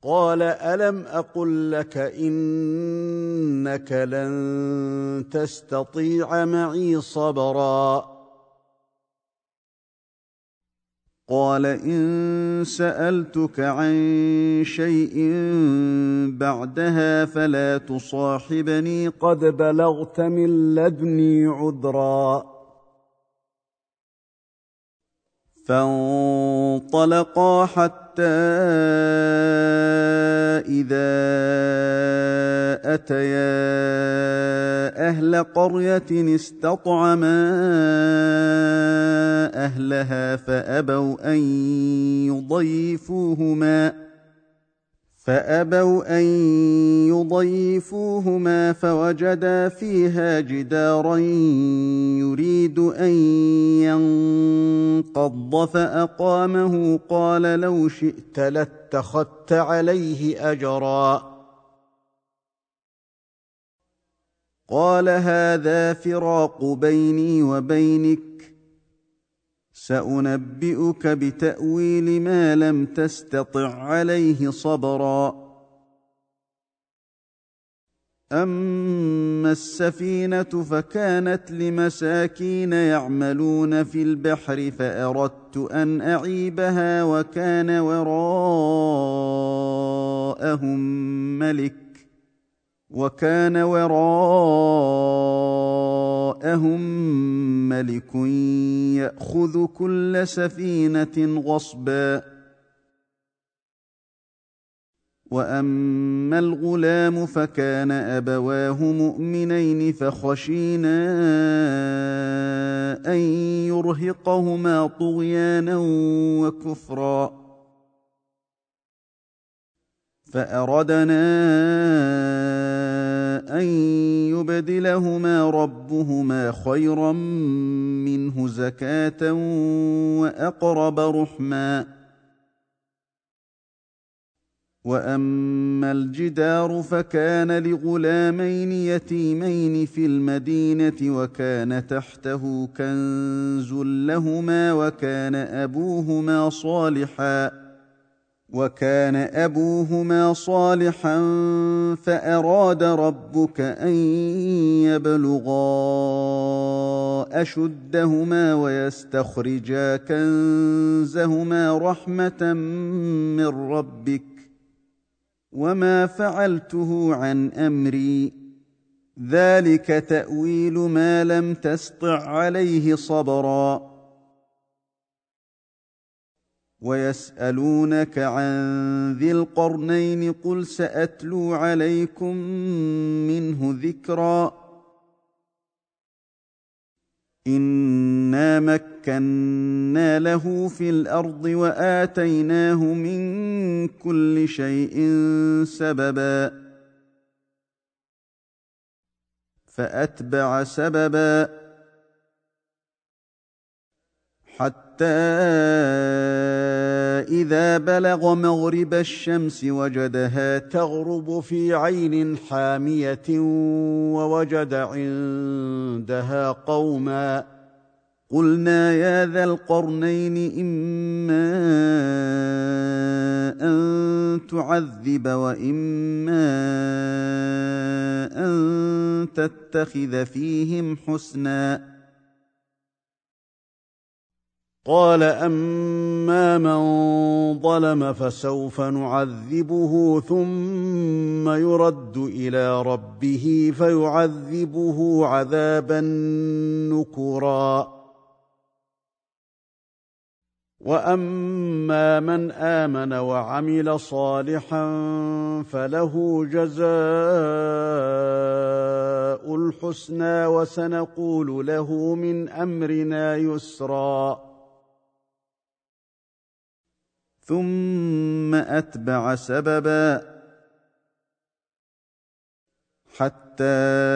قال ألم أقل لك إنك لن تستطيع معي صبرا قال إن سألتك عن شيء بعدها فلا تصاحبني قد بلغت من لدني عذرا فانطلقا حتى إذا أتيا أهل قرية استطعما أهلها فأبوا أن يضيفوهما فوجدا فيها جدارا يريد أن ينقض فأقامه قال لو شئت لاتخذت عليه أجرا قال هذا فراق بيني وبينك سأنبئك بتأويل ما لم تستطع عليه صبرا أما السفينة فكانت لمساكين يعملون في البحر فأردت أن أعيبها وكان وراءهم ملك يأخذ كل سفينة غصبا وأما الغلام فكان أبواه مؤمنين فخشينا أن يرهقهما طغيانا وكفرا فأردنا أن يبدلهما ربهما خيرا منه زكاة وأقرب رحما وأما الجدار فكان لغلامين يتيمين في المدينة وكان تحته كنز لهما وكان أبوهما صالحا فأراد ربك أن يبلغا أشدهما ويستخرجا كنزهما رحمة من ربك وما فعلته عن أمري ذلك تأويل ما لم تسطع عليه صبرا ويسألونك عن ذي القرنين قل سأتلو عليكم منه ذكرا إنا مكنا له في الأرض وآتيناه من كل شيء سببا فأتبع سببا حتى إذا بلغ مغرب الشمس وجدها تغرب في عين حامية ووجد عندها قوما قلنا يا ذا القرنين إما أن تعذب وإما أن تتخذ فيهم حسنا قال أما من ظلم فسوف نعذبه ثم يرد إلى ربه فيعذبه عذابا نكرا وأما من آمن وعمل صالحا فله جزاء الحسنى وسنقول له من أمرنا يسرا ثم أتبع سببا حتى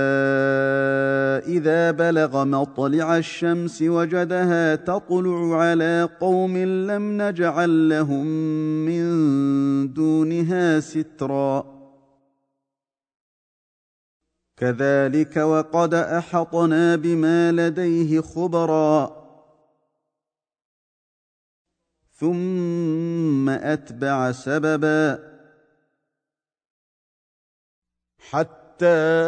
إذا بلغ مطلع الشمس وجدها تطلع على قوم لم نجعل لهم من دونها سترا كذلك وقد أحطنا بما لديه خبرا ثم أتبع سببا حتى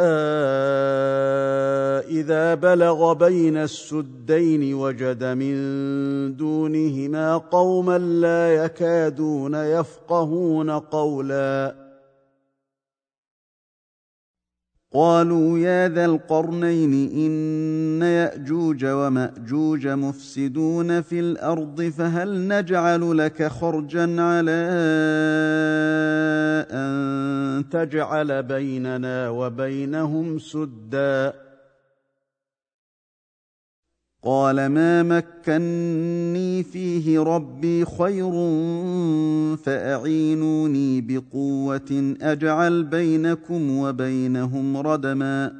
إذا بلغ بين السدين وجد من دونهما قوما لا يكادون يفقهون قولا قالوا يا ذا القرنين إن يأجوج ومأجوج مفسدون في الأرض فهل نجعل لك خرجا على أن تجعل بيننا وبينهم سدا قال ما مكني فيه ربي خير فأعينوني بقوة أجعل بينكم وبينهم ردما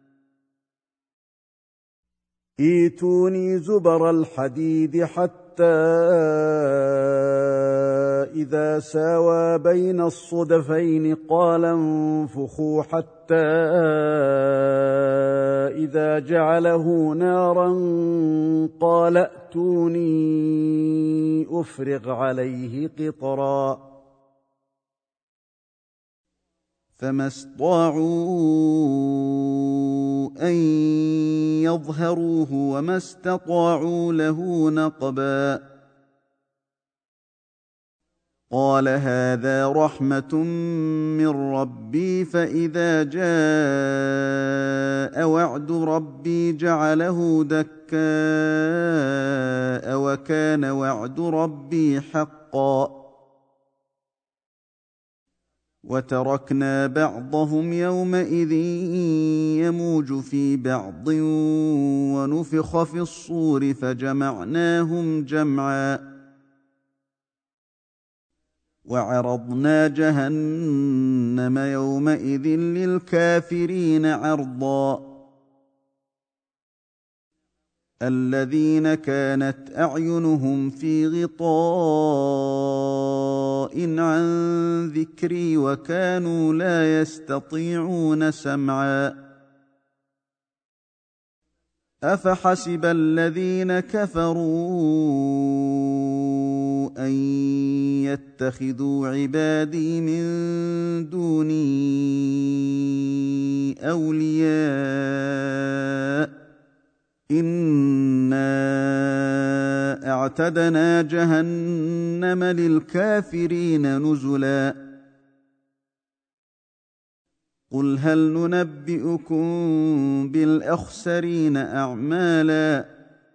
ائتوني زبر الحديد حتى إذا ساوى بين الصدفين قال انفخوا حتى إذا جعله نارا قال ائتوني أفرغ عليه قطرا فما استطاعوا أن يظهروه وما استطاعوا له نقبا قال هذا رحمة من ربي فإذا جاء وعد ربي جعله دكاء وكان وعد ربي حقا وتركنا بعضهم يومئذ يموج في بعض ونفخ في الصور فجمعناهم جمعا وعرضنا جهنم يومئذ للكافرين عرضا الذين كانت أعينهم في غطاء عن ذكري وكانوا لا يستطيعون سمعا أفحسب الذين كفروا أن يتخذوا عبادي من دوني أولياء إنا أعتدنا جهنم للكافرين نزلا قل هل ننبئكم بالأخسرين أعمالا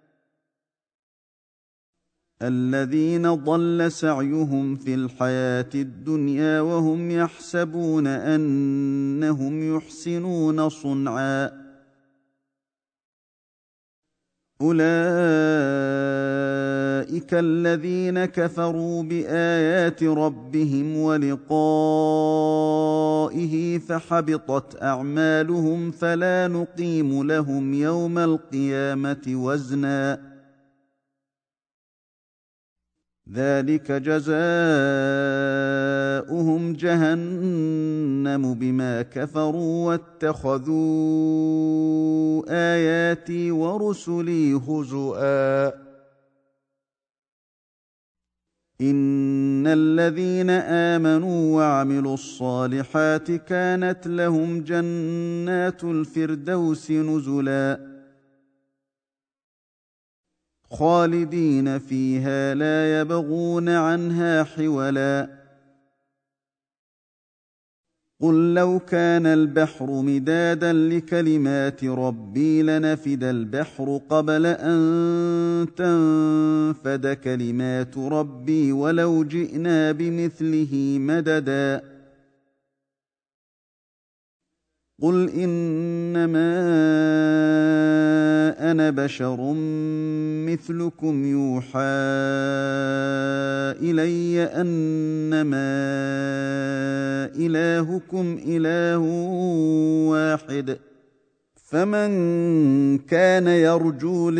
الذين ضل سعيهم في الحياة الدنيا وهم يحسبون أنهم يحسنون صنعا أولئك الذين كفروا بآيات ربهم ولقائه فحبطت أعمالهم فلا نقيم لهم يوم القيامة وزنا ذلك جزاؤهم جهنم بما كفروا واتخذوا آياتي ورسلي هزؤا إن الذين آمنوا وعملوا الصالحات كانت لهم جنات الفردوس نزلا خالدين فيها لا يبغون عنها حولا قل لو كان البحر مدادا لكلمات ربي لنفد البحر قبل أن تنفد كلمات ربي ولو جئنا بمثله مددا قل إنما أنا بشر مثلكم يوحى إلي أنما إلهكم إله واحد فمن كان يرجو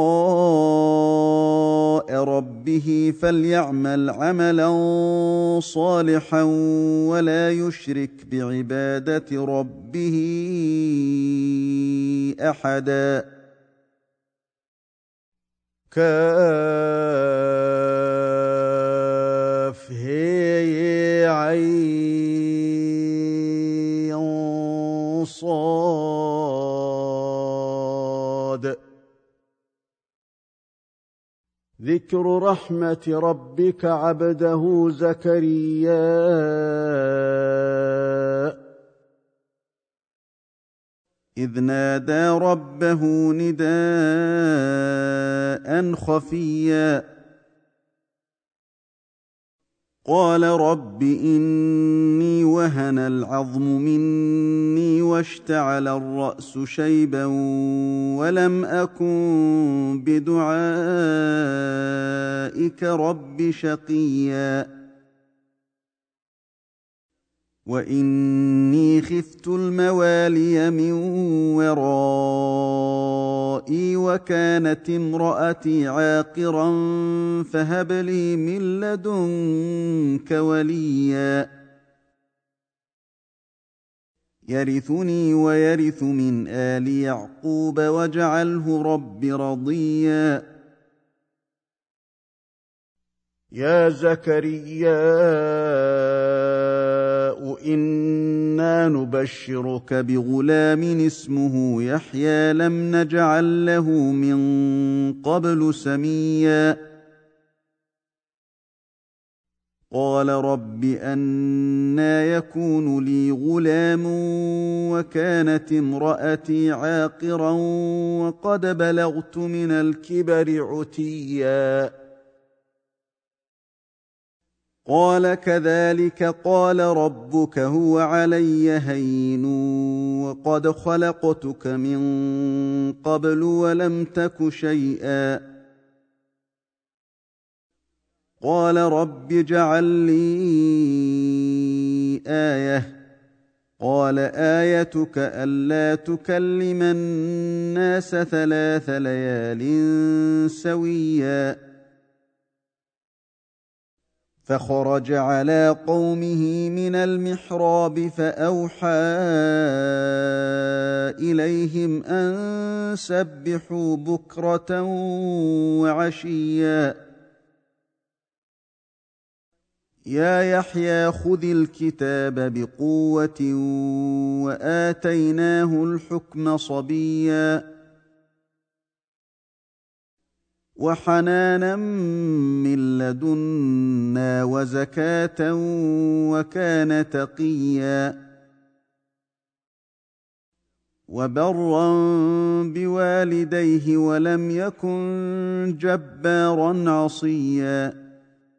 لقاء ربه فليعمل عملا صالحا ولا يشرك بعبادة ربه أحدا كاف هي عين صاد. ذكر رحمة ربك عبده زكريا إذ نادى ربه نداء خفيا قال رب إني وهن العظم مني واشتعل الرأس شيبا ولم أكن بدعائك رب شقيا وإني خفت الموالي من ورائي وكانت امرأتي عاقرا فهب لي من لدنك وليا يرثني ويرث من آل يعقوب واجعله رب رضيا. يا زكريا إنا نبشرك بغلام اسمه يحيى لم نجعل له من قبل سميا قال رب أنى يكون لي غلام وكانت امرأتي عاقرا وقد بلغت من الكبر عتيا قال كذلك قال ربك هو علي هين وقد خلقتك من قبل ولم تك شيئا قال رب اجعل لي آية قال آيتك ألا تكلم الناس 3 ليال سويا فخرج على قومه من المحراب فأوحى إليهم أن سبحوا بكرة وعشيا يا يحيى خذ الكتاب بقوة وآتيناه الحكم صبيا وحنانا من لدنا وزكاة وكان تقيا وبرا بوالديه ولم يكن جبارا عصيا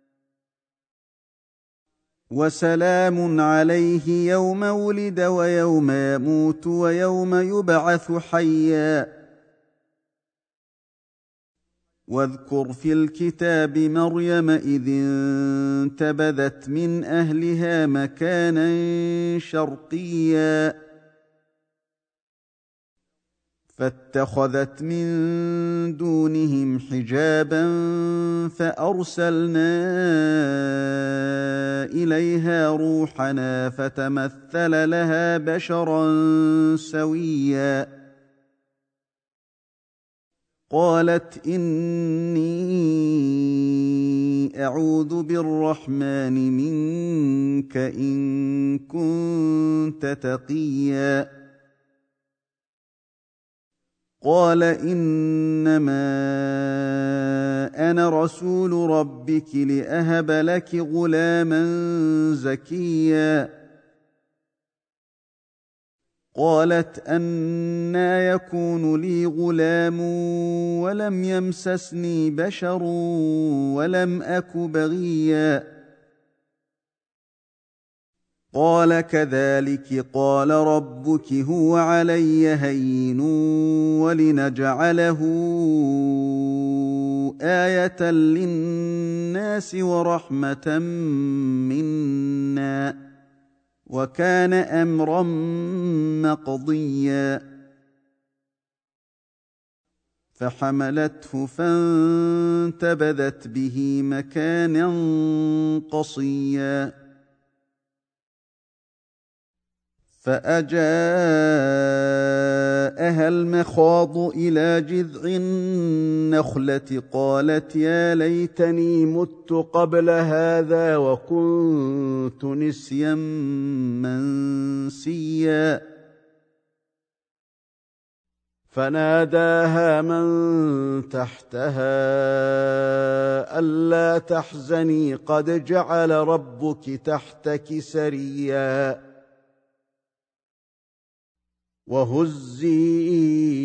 وسلام عليه يوم ولد ويوم يموت ويوم يبعث حيا واذكر في الكتاب مريم إذ انتبذت من أهلها مكانا شرقيا فاتخذت من دونهم حجابا فأرسلنا إليها روحنا فتمثل لها بشرا سويا قالت إني أعوذ بالرحمن منك إن كنت تقيا قال إنما أنا رسول ربك لأهب لك غلاما زكيا قالت أنى يكون لي غلام ولم يمسسني بشر ولم أك بغيا قال كذلك قال ربك هو علي هين ولنجعله آية للناس ورحمة منا وكان أمرا مقضيا فحملته فانتبذت به مكانا قصيا فأجاءها المخاض إلى جذع النخلة قالت يا ليتني مت قبل هذا وكنت نسيا منسيا فناداها من تحتها ألا تحزني قد جعل ربك تحتك سريا وهزي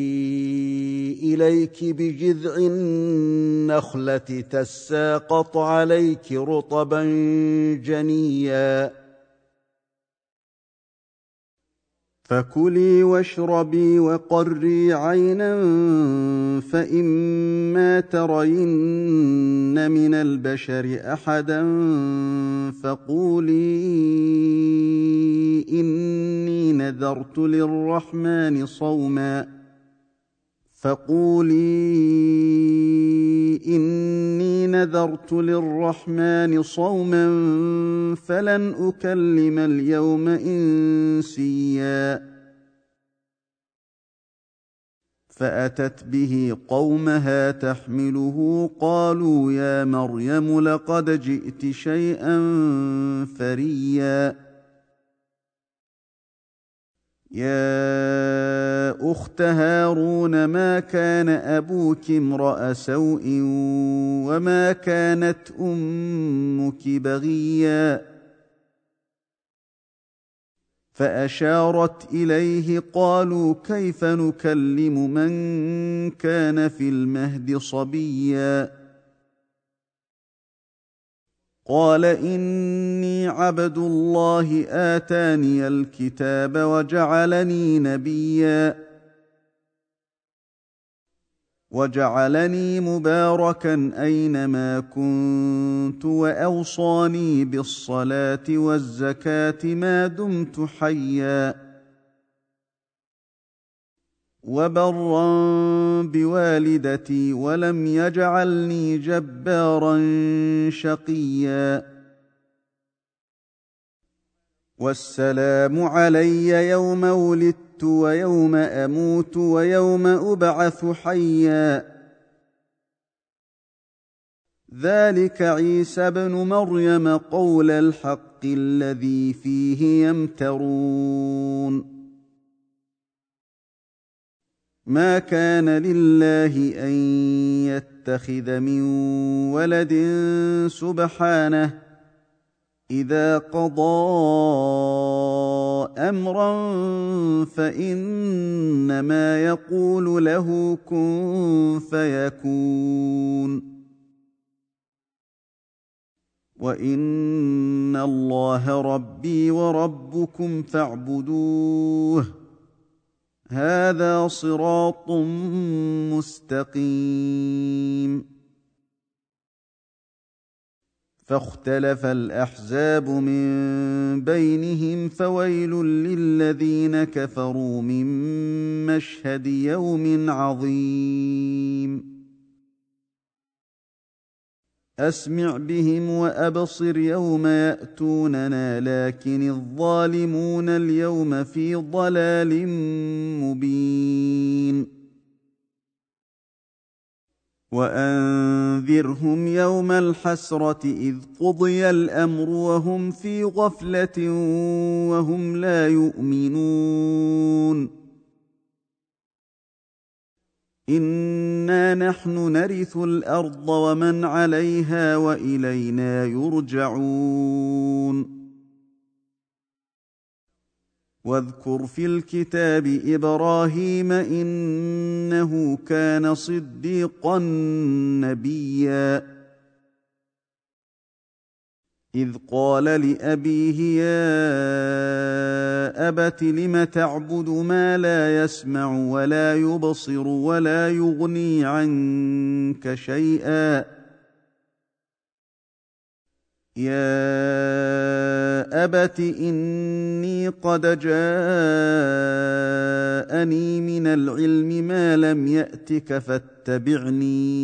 إليك بجذع النخلة تساقط عليك رطبا جنيا فكلي واشربي وقري عينا فإما ترين من البشر أحدا فقولي إني نذرت للرحمن صوما فلن أكلم اليوم إنسيا فأتت به قومها تحمله قالوا يا مريم لقد جئت شيئا فريا يا أخت هارون ما كان أبوك امرأ سوء وما كانت أمك بغيا فأشارت إليه قالوا كيف نكلم من كان في المهد صبيا قال إني عبد الله آتاني الكتاب وجعلني نبيا وجعلني مباركا أينما كنت وأوصاني بالصلاة والزكاة ما دمت حيا وبرا بوالدتي ولم يجعلني جبارا شقيا والسلام علي يوم ولدت ويوم أموت ويوم أبعث حيا ذلك عيسى ابن مريم قول الحق الذي فيه يمترون ما كان لله أن يتخذ من ولد سبحانه إذا قضى أمرا فإنما يقول له كن فيكون وإن الله ربي وربكم فاعبدوه هذا صراط مستقيم فاختلف الأحزاب من بينهم فويل للذين كفروا من مشهد يوم عظيم أسمع بهم وأبصر يوم يأتوننا لكن الظالمون اليوم في ضلال مبين وأنذرهم يوم الحسرة إذ قضي الأمر وهم في غفلة وهم لا يؤمنون إنا نحن نرث الأرض ومن عليها وإلينا يرجعون واذكر في الكتاب إبراهيم إنه كان صديقا نبيا إذ قال لأبيه يا أبت لم تعبد ما لا يسمع ولا يبصر ولا يغني عنك شيئا يا أبت إني قد جاءني من العلم ما لم يأتك فاتبعني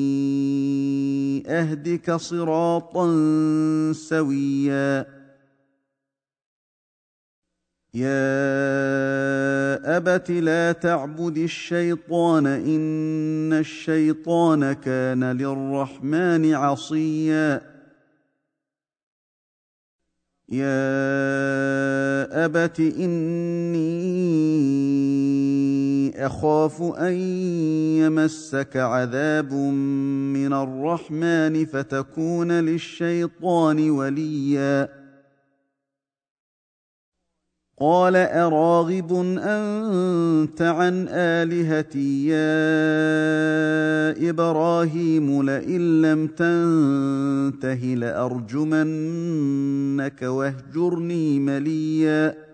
أهدك صراطا سويا يا أبت لا تعبد الشيطان إن الشيطان كان للرحمن عصيا يا أبت إني اخاف ان يمسك عذاب من الرحمن فتكون للشيطان وليا. قال اراغب انت عن الهتي يا ابراهيم لئن لم تنته لارجمنك واهجرني مليا.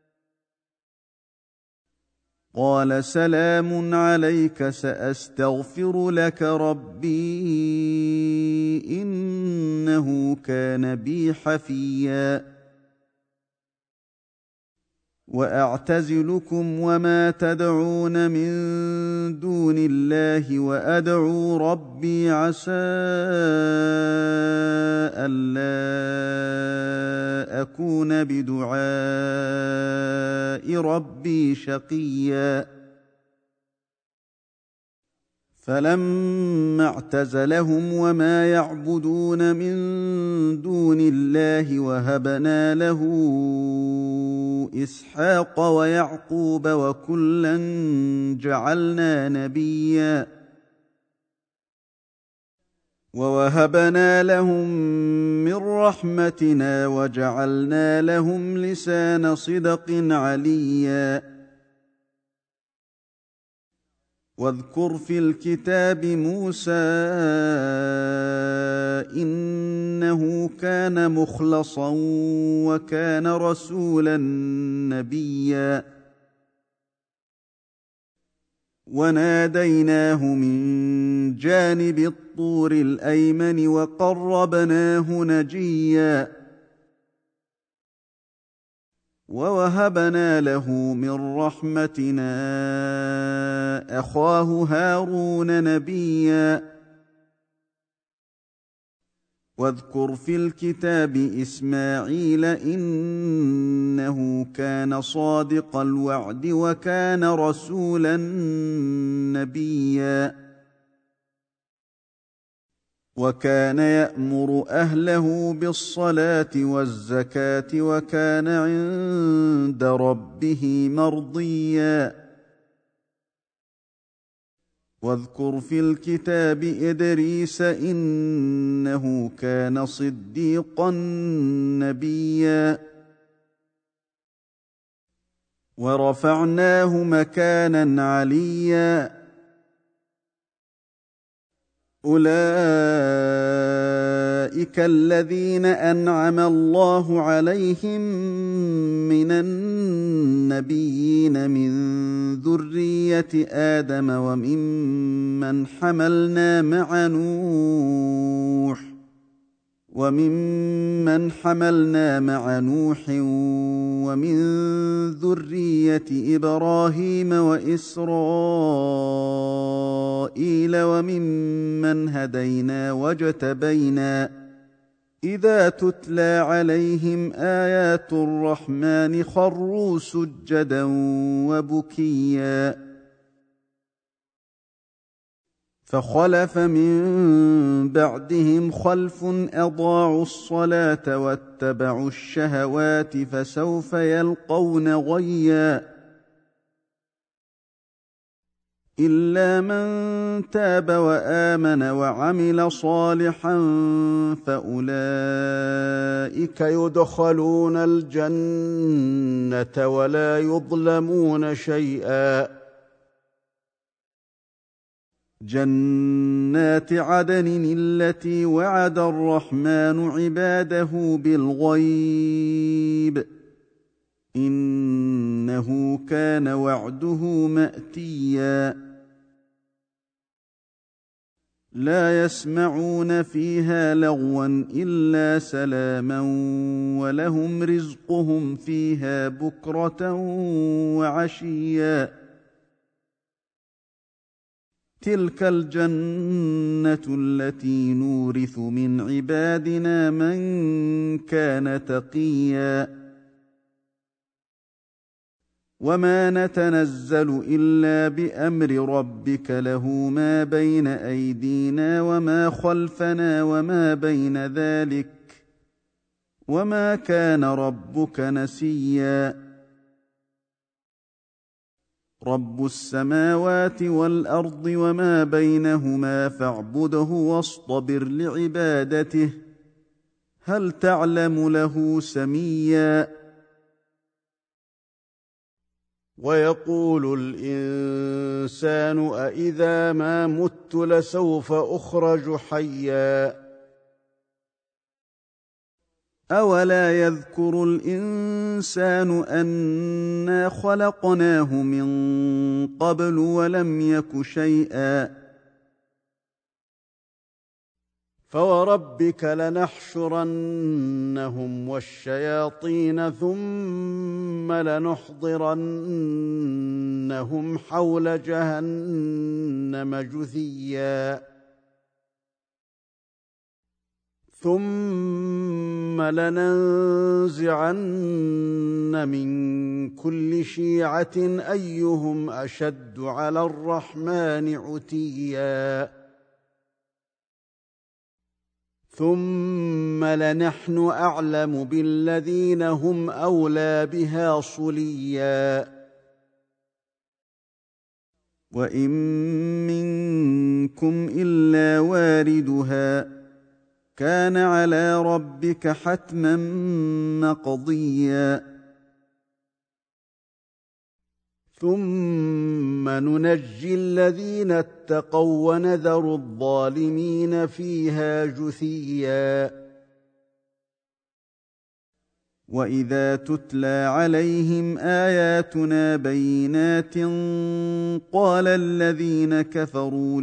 قال سلام عليك ساستغفر لك ربي انه كان بي حفيا. واعتزلكم وما تدعون من دون الله وادعو ربي عسى الا اكون بدعاء ربي شقيا. فلما اعتزلهم وما يعبدون من دون الله وهبنا له اسحاق ويعقوب وكلا جعلنا نبيا. ووهبنا لهم من رحمتنا وجعلنا لهم لسان صدق عليا. واذكر في الكتاب موسى إنه كان مخلصا وكان رسولا نبيا. وناديناه من جانب الطور الأيمن وقربناه نجيا. ووهبنا له من رحمتنا أخاه هارون نبيا. واذكر في الكتاب إسماعيل إنه كان صادق الوعد وكان رسولا نبيا. وكان يأمر أهله بالصلاة والزكاة وكان عند ربه مرضيا. واذكر في الكتاب إدريس إنه كان صديقا نبيا. ورفعناه مكانا عليا. أولئك الذين أنعم الله عليهم من النبيين من ذرية آدم وممن حملنا مع نوح ومن ذرية إبراهيم وإسرائيل وممن هدينا واجتبينا إذا تتلى عليهم آيات الرحمن خروا سجدا وبكيا. فخلف من بعدهم خلف أضاعوا الصلاة واتبعوا الشهوات فسوف يلقون غيا. إلا من تاب وآمن وعمل صالحا فأولئك يدخلون الجنة ولا يظلمون شيئا. جنات عدن التي وعد الرحمن عباده بالغيب إنه كان وعده مأتيا. لا يسمعون فيها لغوا إلا سلاما ولهم رزقهم فيها بكرة وعشيا. تلك الجنة التي نورث من عبادنا من كان تقيا. وما نتنزل إلا بأمر ربك له ما بين أيدينا وما خلفنا وما بين ذلك وما كان ربك نسيا. رب السماوات والارض وما بينهما فاعبده واصطبر لعبادته هل تعلم له سميا ويقول الإنسان أإذا ما مت لسوف أخرج حيا أولا يذكر الإنسان أنا خلقناه من قبل ولم يك شيئا فوربك لنحشرنهم والشياطين ثم لنحضرنهم حول جهنم جثيا ثم لننزعن من كل شيعة أيهم أشد على الرحمن عتيا ثم لنحن أعلم بالذين هم أولى بها صليا وإن منكم إلا واردها كان على ربك حتما مقضيا ثم ننجي الذين اتقوا ونذر الظالمين فيها جثيا وإذا تتلى عليهم آياتنا بينات قال الذين كفروا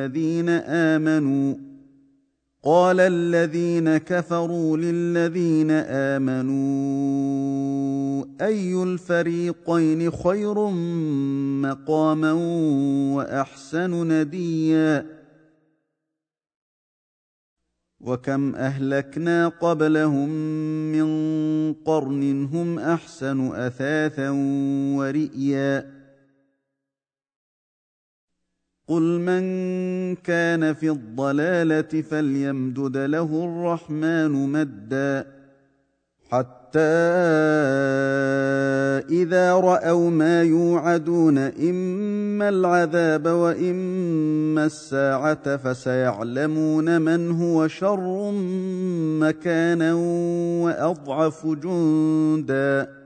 للذين آمنوا أي الفريقين خير مقاما وأحسن نديا وكم أهلكنا قبلهم من قرن هم أحسن أثاثا ورئيا قل من كان في الضلالة فليمدد له الرحمن مدا حتى إذا رأوا ما يوعدون إما العذاب وإما الساعة فسيعلمون من هو شر مكانا وأضعف جندا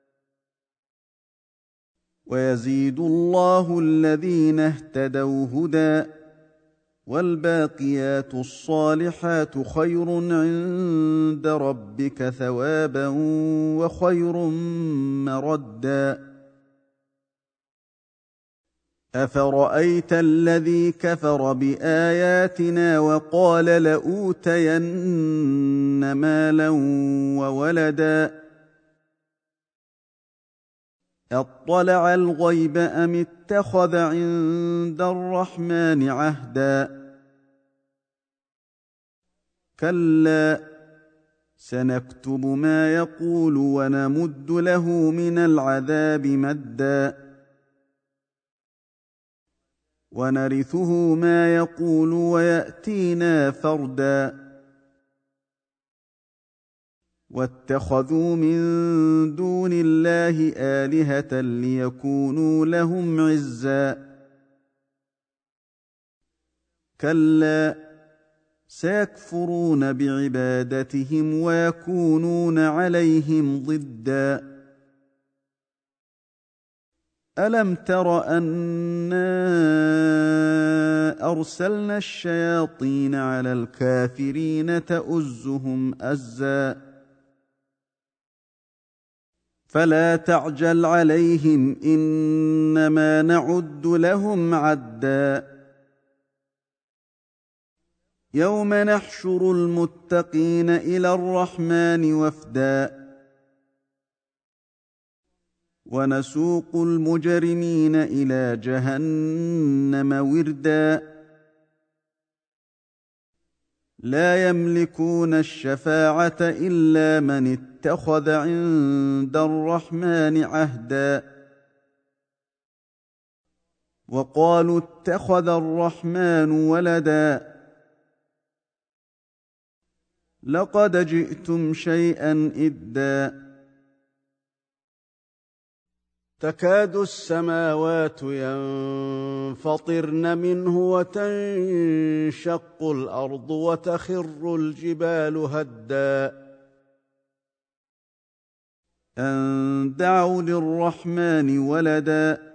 ويزيد الله الذين اهتدوا هدى والباقيات الصالحات خير عند ربك ثوابا وخير مردا أفرأيت الذي كفر بآياتنا وقال لأوتين مالا وولدا أطلع الغيب أم اتخذ عند الرحمن عهدا كلا سنكتب ما يقول ونمد له من العذاب مدا ونرثه ما يقول ويأتينا فردا واتخذوا من دون الله آلهة ليكونوا لهم عزا كلا سيكفرون بعبادتهم ويكونون عليهم ضدا ألم تر أنا أرسلنا الشياطين على الكافرين تؤزهم أزا فلا تعجل عليهم إنما نعد لهم عدا يوم نحشر المتقين إلى الرحمن وفدا ونسوق المجرمين إلى جهنم وردا لا يملكون الشفاعة إلا من اتخذ عند الرحمن عهدا وقالوا اتخذ الرحمن ولدا لقد جئتم شيئا إدا تكاد السماوات ينفطرن منه وتنشق الأرض وتخر الجبال هدا أن دعوا للرحمن ولدا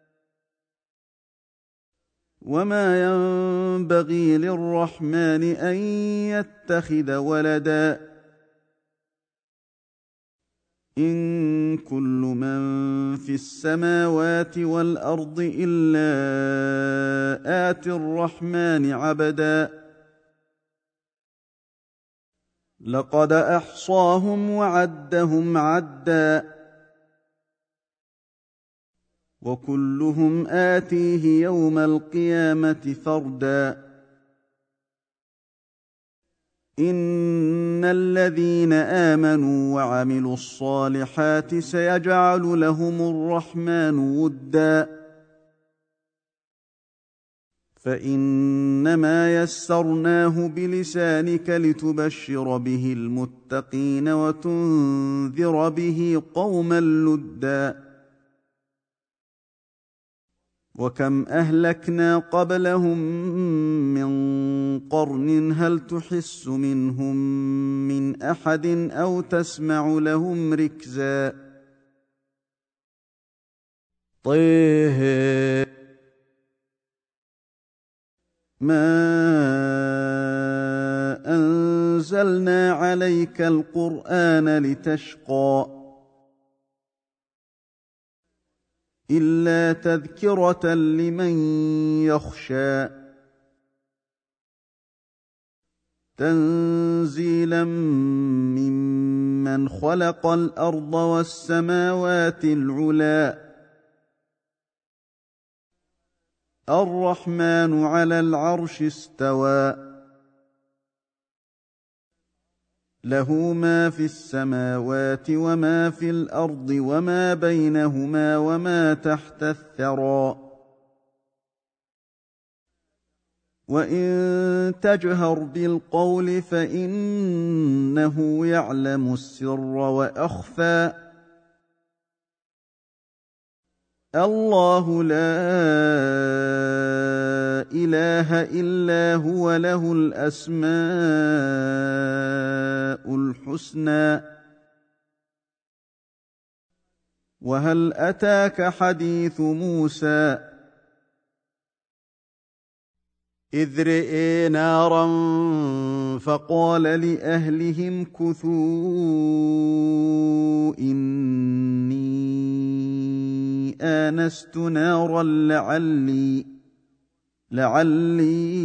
وما ينبغي للرحمن أن يتخذ ولدا إن كل من في السماوات والأرض إلا آتي الرحمن عبدا لقد أحصاهم وعدهم عدا وكلهم آتيه يوم القيامة فردا إن الذين آمنوا وعملوا الصالحات سيجعل لهم الرحمن ودا فإنما يسرناه بلسانك لتبشر به المتقين وتنذر به قوما لدا وكم أهلكنا قبلهم من قرن هل تحس منهم من أحد أو تسمع لهم ركزا طه ما أنزلنا عليك القرآن لتشقى إلا تذكرة لمن يخشى تنزيلا ممن خلق الأرض والسماوات العلى الرحمن على العرش استوى له ما في السماوات وما في الأرض وما بينهما وما تحت الثرى وإن تجهر بالقول فإنه يعلم السر وأخفى الله لا إله إلا هو له الأسماء الحسنى وهل أتاك حديث موسى إذ رئي نارا فقال لأهلهم كثوا إني آنست نارا لعلي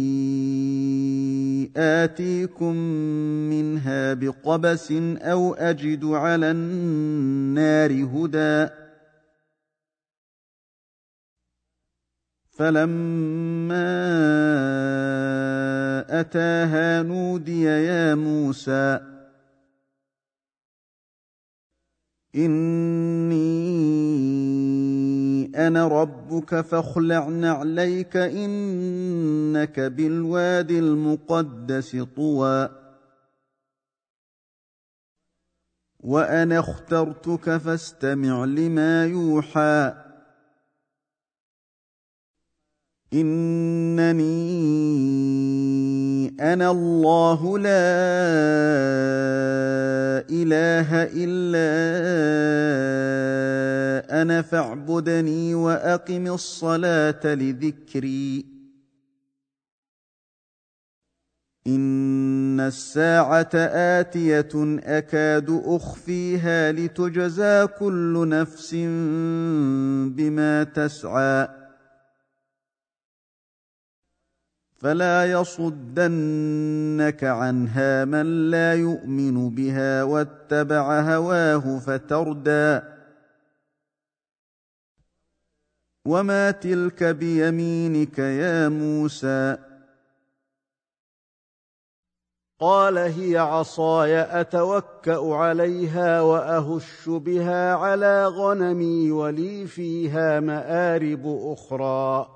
آتيكم منها بقبس أو أجد على النار هدى فلما أتاها نودي يا موسى إني أنا ربك فاخلع نعليك إنك بالواد المقدس طوى وأنا اخترتك فاستمع لما يوحى إنني أنا الله لا إله إلا أنا فاعبدني وأقم الصلاة لذكري إن الساعة آتية أكاد أخفيها لتجزى كل نفس بما تسعى فلا يصدنك عنها من لا يؤمن بها واتبع هواه فتردى وما تلك بيمينك يا موسى قال هي عصاي أتوكأ عليها وأهش بها على غنمي ولي فيها مآرب أخرى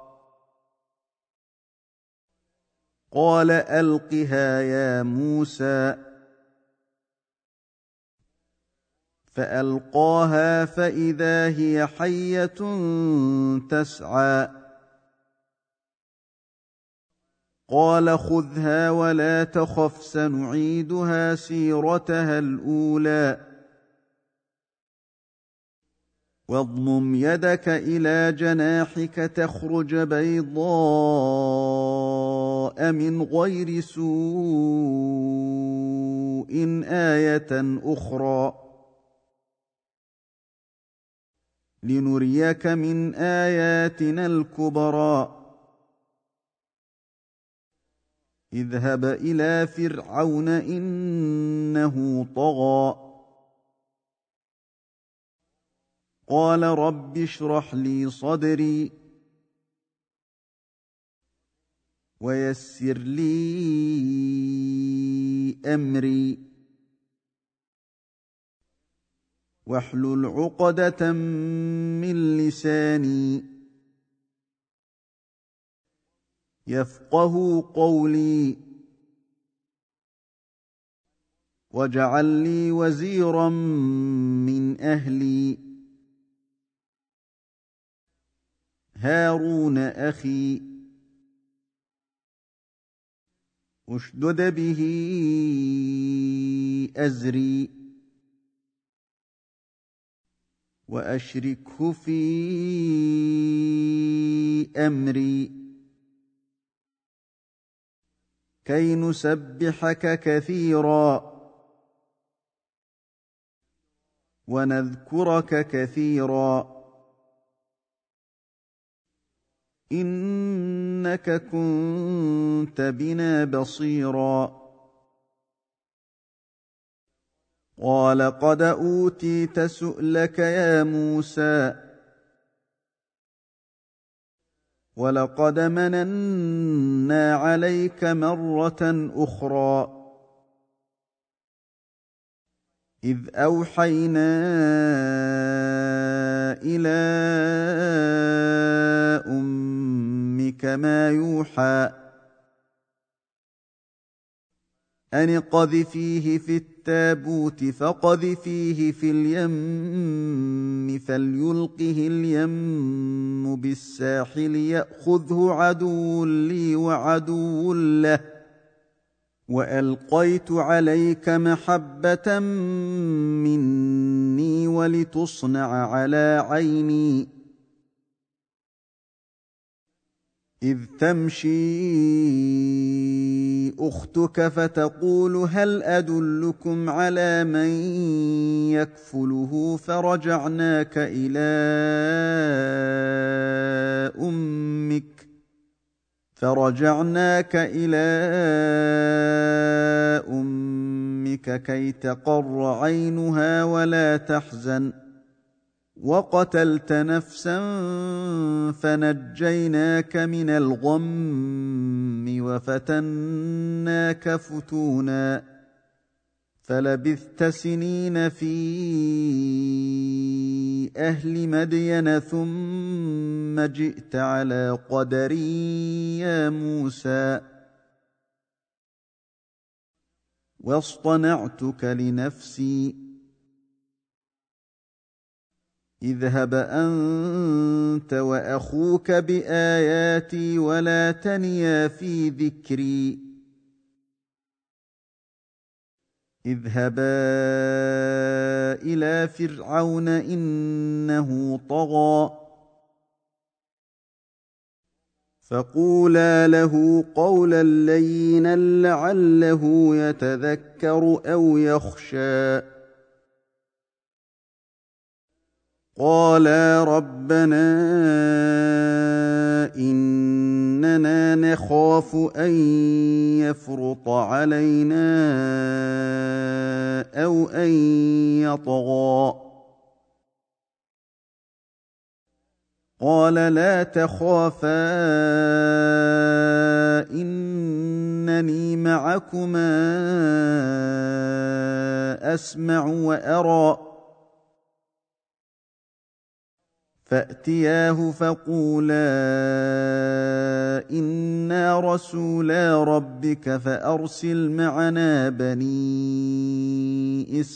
قال ألقها يا موسى فألقاها فإذا هي حية تسعى قال خذها ولا تخف سنعيدها سيرتها الأولى واضمم يدك إلى جناحك تخرج بيضاء من غير سوء آية أخرى لنريك من آياتنا الكبرى اذهب إلى فرعون إنه طغى قال رب اشرح لي صدري ويسر لي أمري واحلل عقدة من لساني يفقهوا قولي واجعل لي وزيرا من أهلي هارون أخي اشدد به أزري وأشركه في أمري كي نسبحك كثيرا ونذكرك كثيرا إنك كنت بنا بصيرا قال قد أوتيت سؤلك يا موسى ولقد مننا عليك مرة أخرى إذ أوحينا إلى أمك ما يوحى أن اقذفيه في التابوت فاقذفيه في اليم فليلقه اليم بالساحل يأخذه عدو لي وعدو له وألقيت عليك محبة مني ولتصنع على عيني إذ تمشي أختك فتقول هل أدلكم على من يكفله فرجعناك إلى أمك كي تقر عينها ولا تحزن وقتلت نفسا فنجيناك من الغم وفتناك فتونا فلبثت سنين في أهل مدين ثم جئت على قدري يا موسى واصطنعتك لنفسي اذهب أنت وأخوك بآياتي ولا تنيا في ذكري اذهبا إلى فرعون إنه طغى فقولا له قولا لينا لعله يتذكر أو يخشى قالا ربنا إننا نخاف أن يفرط علينا أو أن يطغى قال لا تخافا إنني معكما أسمع وأرى فأتياه فقولا إنا رسولا ربك فأرسل معنا بني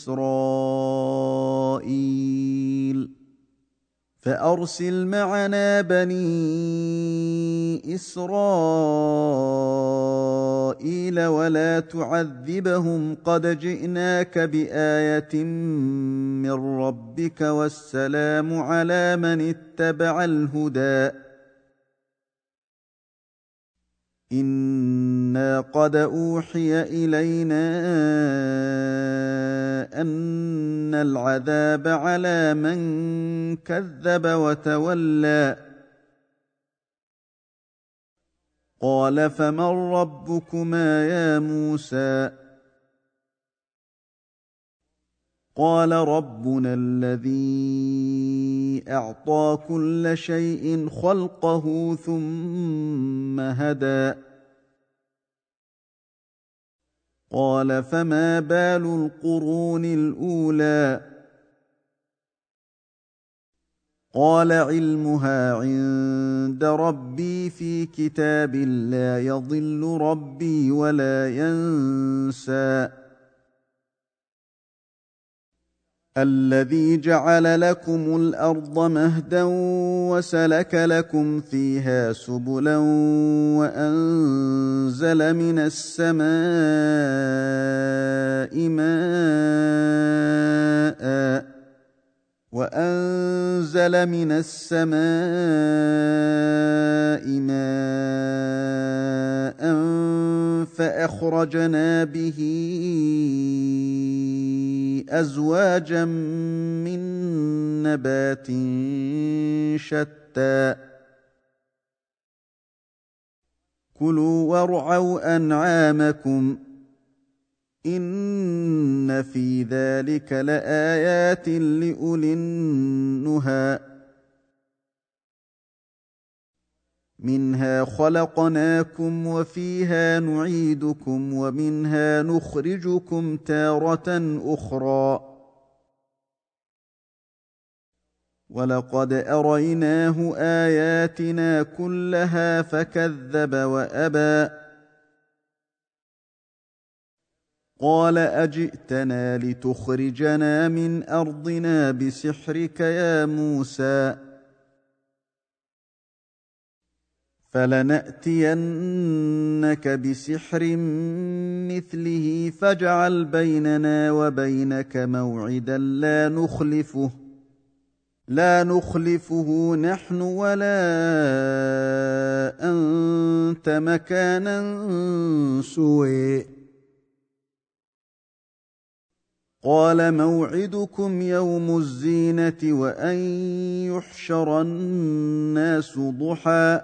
إسرائيل ولا تعذبهم قد جئناك بآية من ربك والسلام على من اتبع الهدى إنا قد أوحي إلينا أن العذاب على من كذب وتولى قال فمن ربكما يا موسى قال ربنا الذي أعطى كل شيء خلقه ثم هدى قال فما بال القرون الأولى قال علمها عند ربي في كتاب لا يضل ربي ولا ينسى الذي جعل لكم الأرض مهدا وسلك لكم فيها سبلا وأنزل من السماء ماء فأخرجنا به أزواجا من نبات شتى كلوا وارعوا أنعامكم إن في ذلك لآيات لأولي النهى منها خلقناكم وفيها نعيدكم ومنها نخرجكم تارة أخرى ولقد أريناه آياتنا كلها فكذب وأبى قال أجئتنا لتخرجنا من أرضنا بسحرك يا موسى فلنأتينك بسحر مثله فاجعل بيننا وبينك موعدا لا نخلفه نحن ولا أنت مكانا سوى قال موعدكم يوم الزينة وأن يحشر الناس ضحى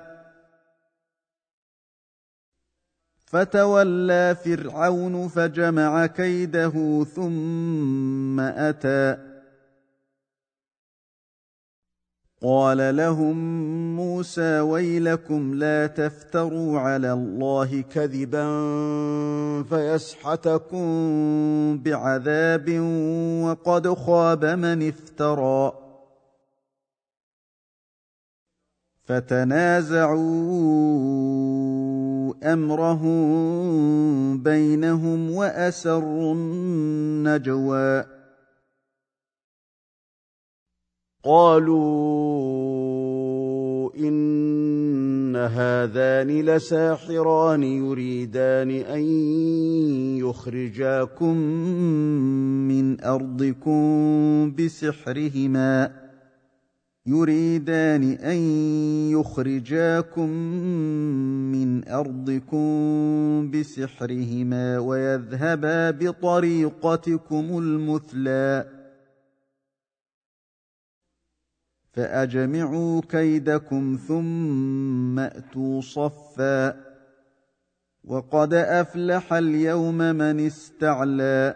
فتولى فرعون فجمع كيده ثم أتى قال لهم موسى ويلكم لا تفتروا على الله كذبا فيسحتكم بعذاب وقد خاب من افترى فتنازعوا أمرهم بينهم وأسروا النجوى قالوا إن هذان لساحران يريدان أن يخرجاكم من أرضكم بسحرهما ويذهبا بطريقتكم المثلى فأجمعوا كيدكم ثم أتوا صفا وقد أفلح اليوم من استعلى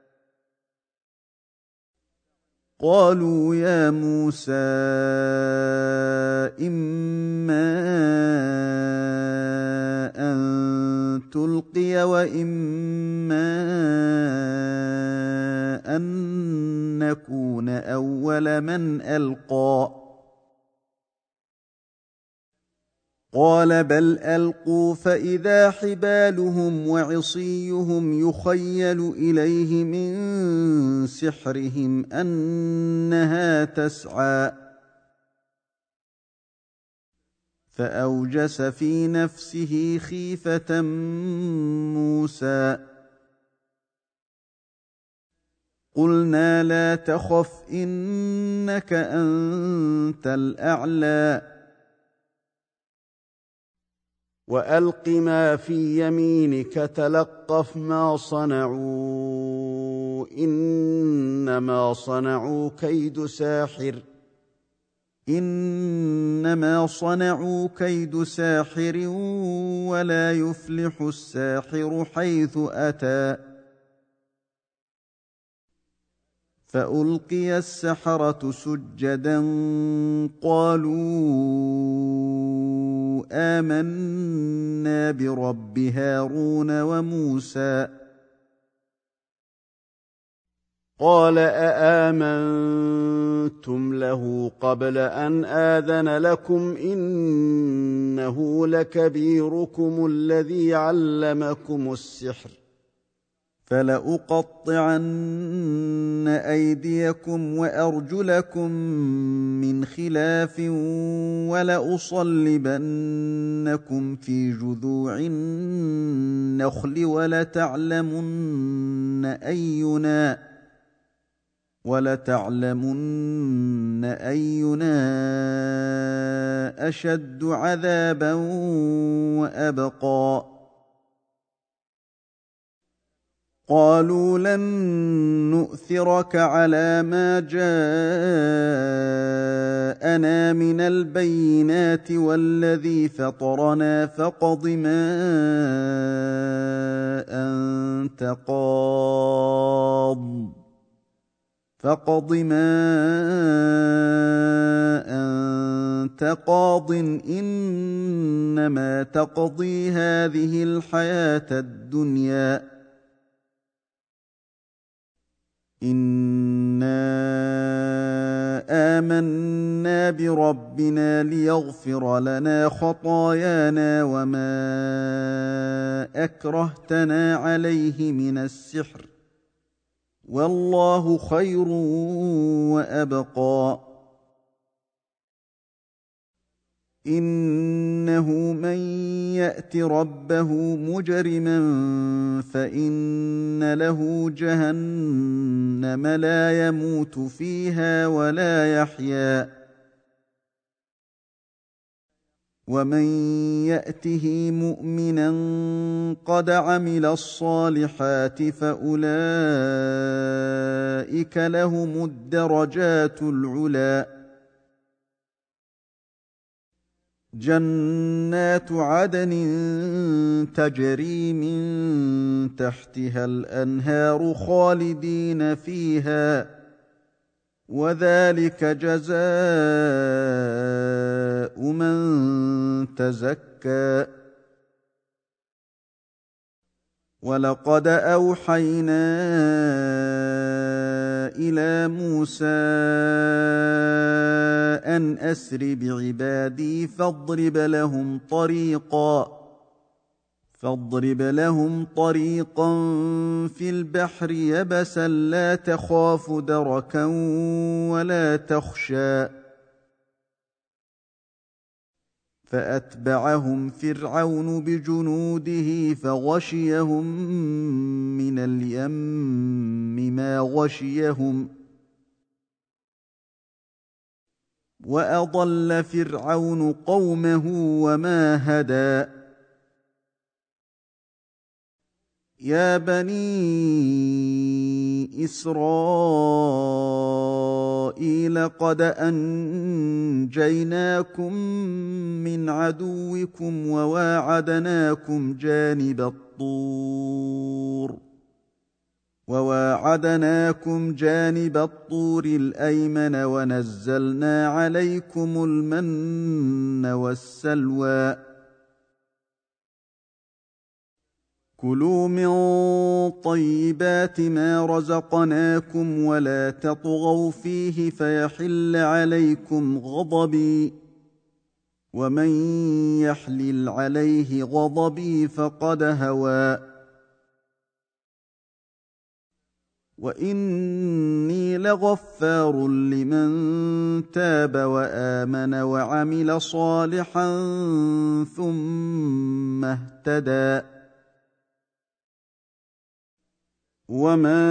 قالوا يا موسى إما أن تلقي وإما أن نكون أول من ألقى قال بل القوا فاذا حبالهم وعصيهم يخيل اليه من سحرهم انها تسعى فاوجس في نفسه خيفه موسى قلنا لا تخف انك انت الاعلى والق ما في يمينك تلقف ما صنعوا انما صنعوا كيد ساحر انما صنعوا كيد ساحر ولا يفلح الساحر حيث اتى فالقي السحره سجدا قالوا آمنا برب هارون وموسى قال أآمنتم له قبل أن آذن لكم إنه لكبيركم الذي علمكم السحر فلأقطعن أيديكم وأرجلكم من خلاف ولأصلبنكم في جذوع النخل ولتعلمن أينا أشد عذابا وأبقى قالوا لن نؤثرك على ما جاءنا من البينات والذي فطرنا فاقض ما أنت قاض إنما تقضي هذه الحياة الدنيا إنا آمنا بربنا ليغفر لنا خطايانا وما أكرهتنا عليه من السحر والله خير وأبقى إنه من يأت ربه مجرما فإن له جهنم لا يموت فيها ولا يحيا ومن يأته مؤمنا قد عمل الصالحات فأولئك لهم الدرجات العلى جنات عدن تجري من تحتها الأنهار خالدين فيها وذلك جزاء من تزكى ولقد أوحينا إلى موسى أن أسر بعبادي فاضرب لهم طريقا في البحر يبسا لا تخاف دركا ولا تخشى فأتبعهم فرعون بجنوده فغشيهم من اليم ما غشيهم وأضل فرعون قومه وما هدى يا بني إسرائيل قد أنجيناكم من عدوكم وواعدناكم جانب الطور الأيمن ونزلنا عليكم المن والسلوى كلوا من طيبات ما رزقناكم ولا تطغوا فيه فيحل عليكم غضبي ومن يحلل عليه غضبي فقد هوى واني لغفار لمن تاب وامن وعمل صالحا ثم اهتدى وما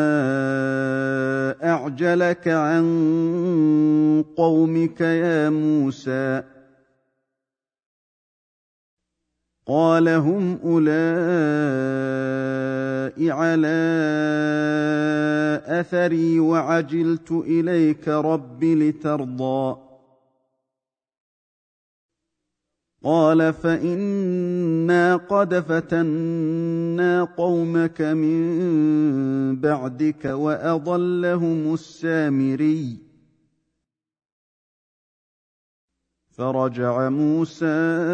اعجلك عن قومك يا موسى قال هم أولئك على أثري وعجلت إليك رب لترضى قال فإنا قد فتنا قومك من بعدك وأضلهم السامري فرجع موسى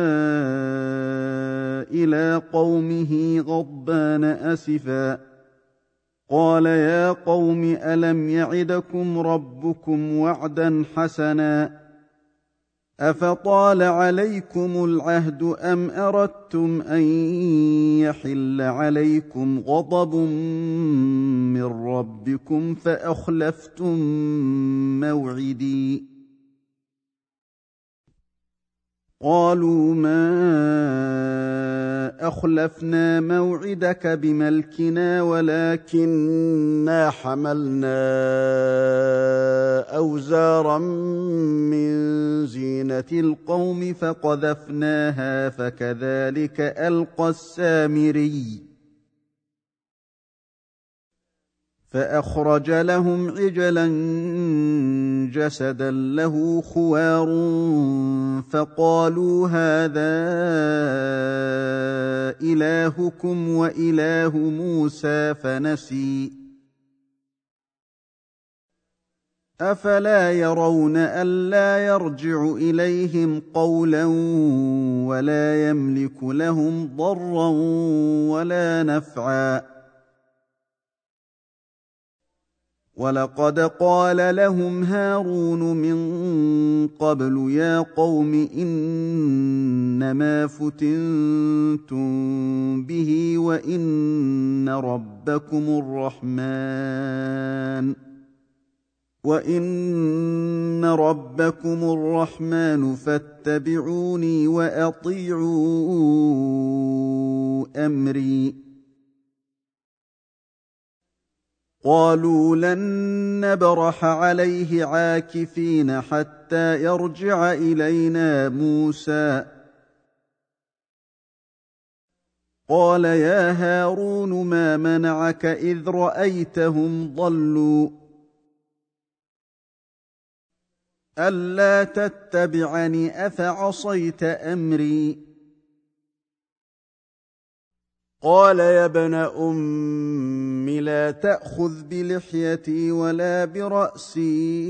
إلى قومه غضبان أسفا قال يا قوم ألم يعدكم ربكم وعدا حسنا أفطال عليكم العهد أم أردتم أن يحل عليكم غضب من ربكم فأخلفتم موعدي قالوا ما أخلفنا موعدك بملكنا ولكننا حملنا أوزارا من زينة القوم فقذفناها فكذلك ألقى السامري فأخرج لهم عجلا جسدا له خوار فقالوا هذا إلهكم وإله موسى فنسي أفلا يرون ألا يرجع إليهم قولا ولا يملك لهم ضرا ولا نفعا ولقد قال لهم هارون من قبل يا قوم إنما فتنتم به وإن ربكم الرحمن فاتبعوني وأطيعوا أمري قالوا لن نبرح عليه عاكفين حتى يرجع إلينا موسى قال يا هارون ما منعك إذ رأيتهم ضلوا ألا تتبعني أفعصيت أمري قال يا ابن أم لا تأخذ بلحيتي ولا برأسي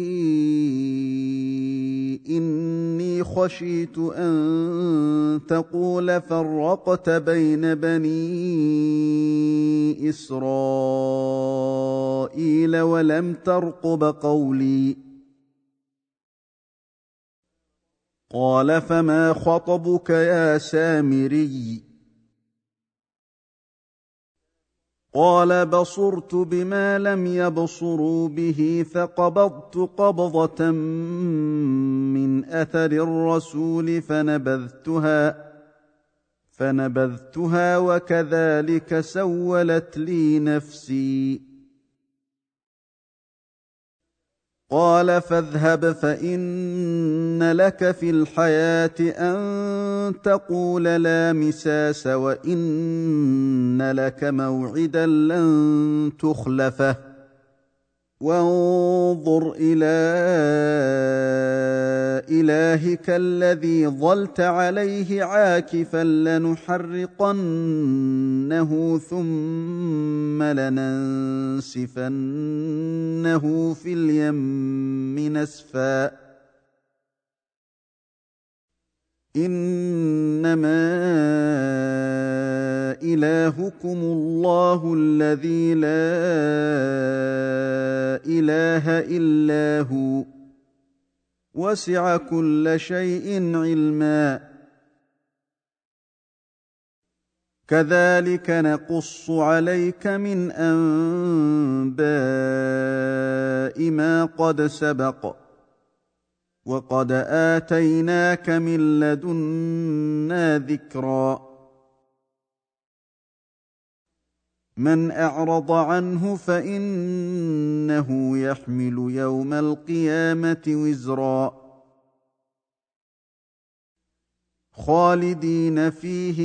إني خشيت أن تقول فرقت بين بني إسرائيل ولم ترقب قولي قال فما خطبك يا سامري قال بصرت بما لم يبصروا به فقبضت قبضة من أثر الرسول فنبذتها وكذلك سولت لي نفسي قال فاذهب فإن لك في الحياة أن تقول لا مساس وإن لك موعدا لن تخلفه وانظر إلى إلهك الذي ظلت عليه عاكفا لنحرقنه ثم لننسفنه في اليم نسفا إنما إلهكم الله الذي لا إله إلا هو وسع كل شيء علما كذلك نقص عليك من أنباء ما قد سبق وقد آتيناك من لدنا ذكرا من أعرض عنه فإنه يحمل يوم القيامة وزرا خالدين فيه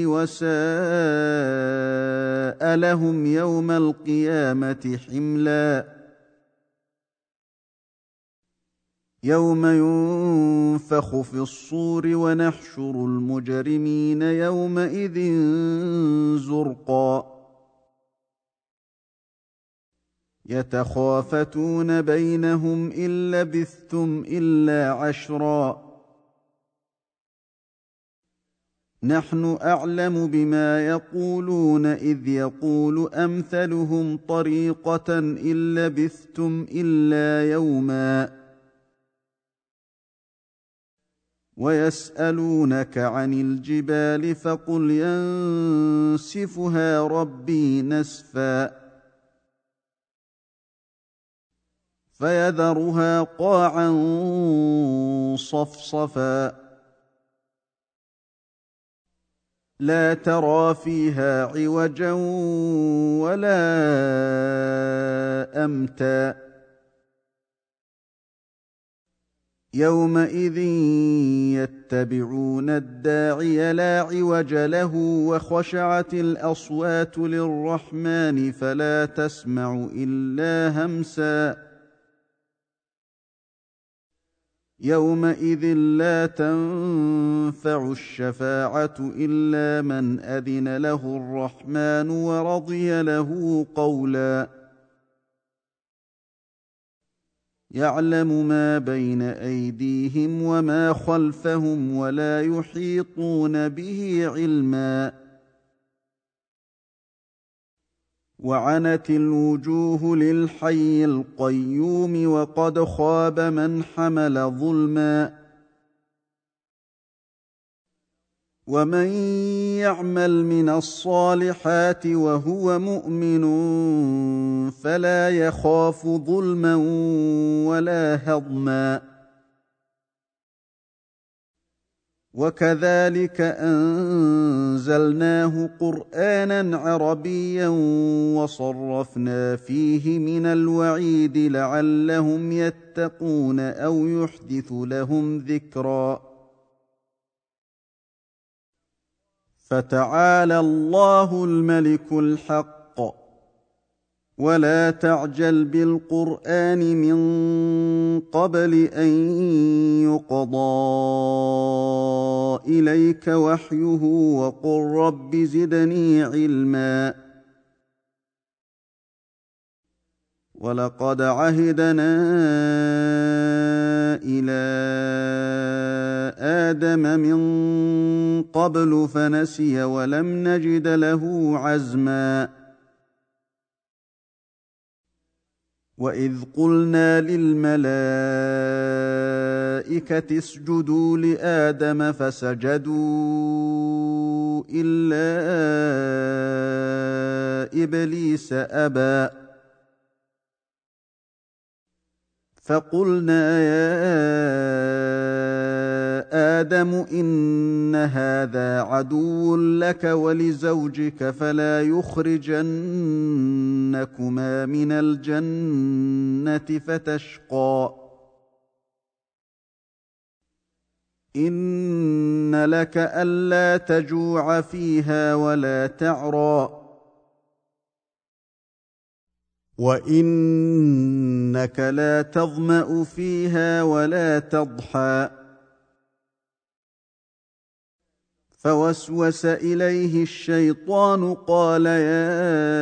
وساء لهم يوم القيامة حملا يوم ينفخ في الصور ونحشر المجرمين يومئذ زرقا يتخافتون بينهم إن لبثتم إلا عشرا نحن أعلم بما يقولون إذ يقول أمثلهم طريقة إن لبثتم إلا يوما ويسألونك عن الجبال فقل ينسفها ربي نسفا فيذرها قاعا صفصفا لا ترى فيها عوجا ولا أمتا يومئذ يتبعون الداعي لا عوج له وخشعت الأصوات للرحمن فلا تسمع إلا همسا يومئذ لا تنفع الشفاعة إلا من أذن له الرحمن ورضي له قولا يعلم ما بين أيديهم وما خلفهم ولا يحيطون به علما وعنت الوجوه للحي القيوم وقد خاب من حمل ظلما ومن يعمل من الصالحات وهو مؤمن فلا يخاف ظلما ولا هضما وكذلك أنزلناه قرآنا عربيا وصرفنا فيه من الوعيد لعلهم يتقون أو يحدث لهم ذكرا فتعالى الله الملك الحق ولا تعجل بالقرآن من قبل أن يقضى إليك وحيه وقل رب زدني علما ولقد عهدنا إلى آدم من قبل فنسي ولم نجد له عزما وإذ قلنا للملائكة اسجدوا لآدم فسجدوا إلا إبليس أبى فقلنا يا آدم إن هذا عدو لك ولزوجك فلا يخرجنكما من الجنة فتشقى إن لك ألا تجوع فيها ولا تعرى وإنك لا تظمأ فيها ولا تضحى فوسوس إليه الشيطان قال يا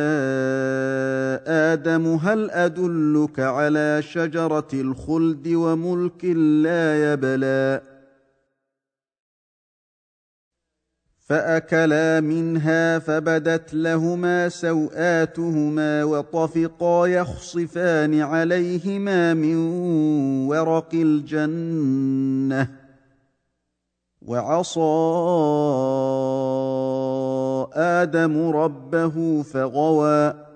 آدم هل أدلك على شجرة الخلد وملك لا يبلى فاكلا منها فبدت لهما سوآتهما وطفقا يخصفان عليهما من ورق الجنه وعصى آدم ربه فغوى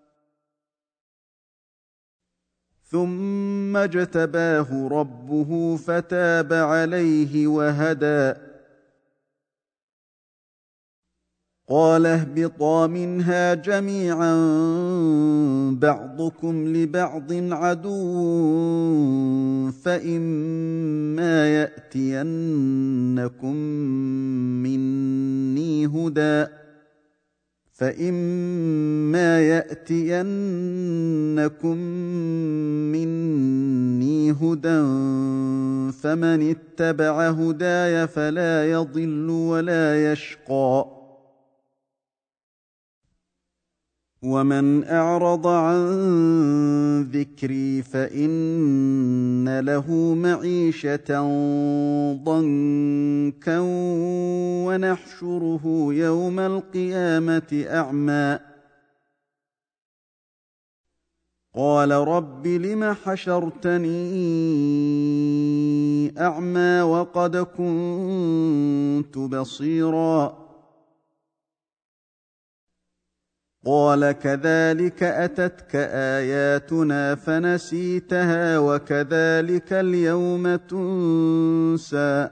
ثم اجتباه ربه فتاب عليه وهدى قال اهبطا منها جميعا بعضكم لبعض عدو فإما يأتينكم مني هدى فمن اتبع هداي فلا يضل ولا يشقى ومن أعرض عن ذكري فإن له معيشة ضنكا ونحشره يوم القيامة أعمى قال رب لم حشرتني أعمى وقد كنت بصيرا قال كذلك أتتك آياتنا فنسيتها وكذلك اليوم تنسى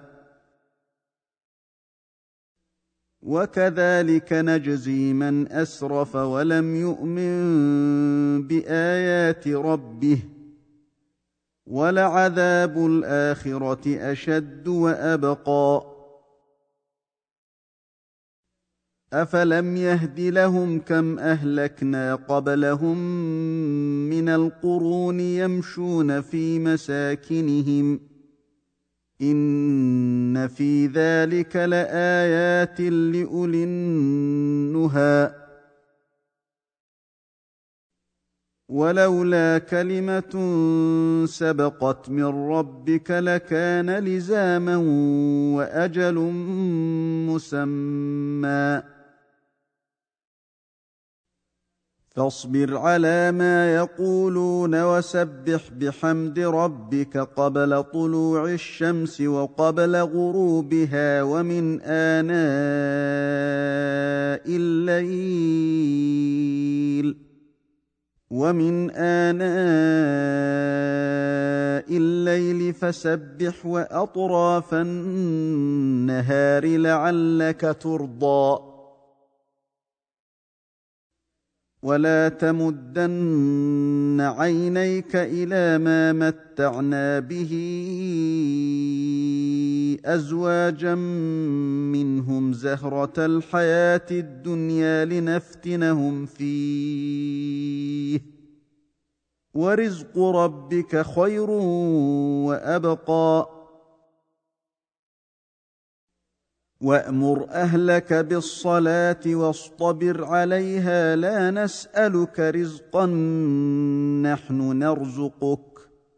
وكذلك نجزي من أسرف ولم يؤمن بآيات ربه ولعذاب الآخرة أشد وأبقى أفلم يهد لهم كم أهلكنا قبلهم من القرون يمشون في مساكنهم إن في ذلك لآيات لأولي النهى ولولا كلمة سبقت من ربك لكان لزاما وأجل مسمى فاصبر على ما يقولون وسبح بحمد ربك قبل طلوع الشمس وقبل غروبها ومن آناء الليل فسبح وأطراف النهار لعلك ترضى ولا تمدن عينيك إلى ما متعنا به أزواجا منهم زهرة الحياة الدنيا لنفتنهم فيه ورزق ربك خير وأبقى وأمر أهلك بالصلاة واصطبر عليها لا نسألك رزقا نحن نرزقك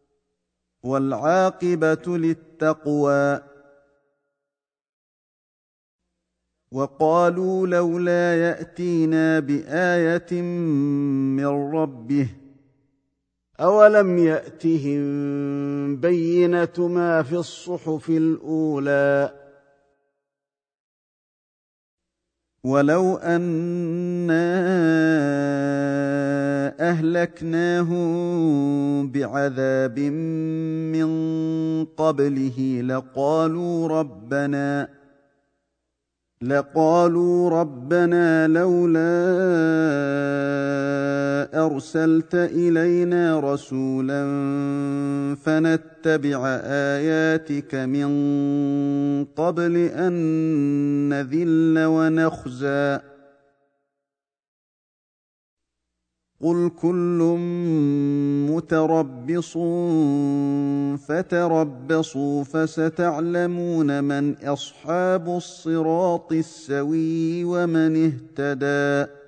والعاقبة للتقوى وقالوا لولا يأتينا بآية من ربه أولم يأتهم بينة ما في الصحف الأولى ولو أنا أهلكناهم بعذاب من قبله لقالوا ربنا لولا أرسلت إلينا رسولا فنتبع آياتك من قبل أن نذل ونخزى قل كل متربص فتربصوا فستعلمون من أصحاب الصراط السوي ومن اهتدى